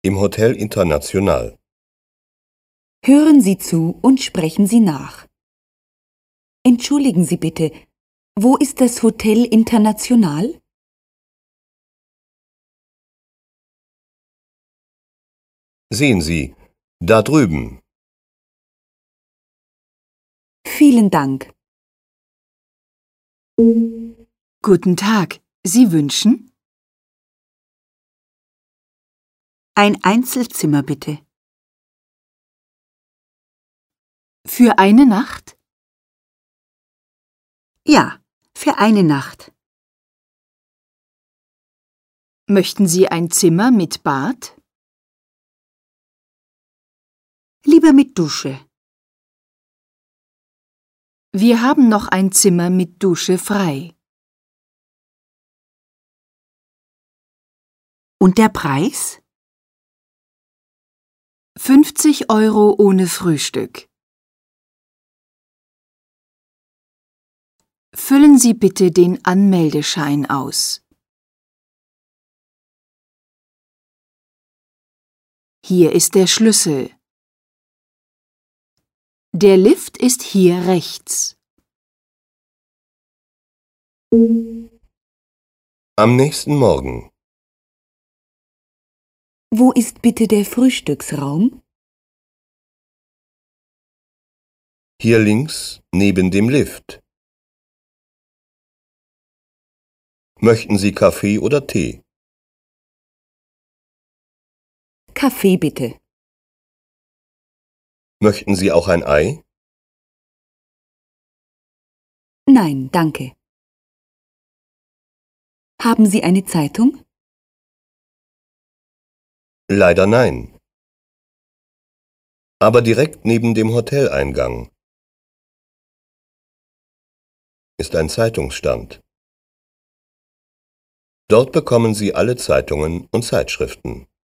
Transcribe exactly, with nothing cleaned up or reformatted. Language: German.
Im Hotel International. Hören Sie zu und sprechen Sie nach. Entschuldigen Sie bitte, wo ist das Hotel International? Sehen Sie, da drüben. Vielen Dank. Guten Tag. Sie wünschen? Ein Einzelzimmer bitte. Für eine Nacht? Ja, für eine Nacht. Möchten Sie ein Zimmer mit Bad? Lieber mit Dusche. Wir haben noch ein Zimmer mit Dusche frei. Und der Preis? fünfzig Euro ohne Frühstück. Füllen Sie bitte den Anmeldeschein aus. Hier ist der Schlüssel. Der Lift ist hier rechts. Am nächsten Morgen. Wo ist bitte der Frühstücksraum? Hier links neben dem Lift. Möchten Sie Kaffee oder Tee? Kaffee bitte. Möchten Sie auch ein Ei? Nein, danke. Haben Sie eine Zeitung? Leider nein. Aber direkt neben dem Hoteleingang ist ein Zeitungsstand. Dort bekommen Sie alle Zeitungen und Zeitschriften.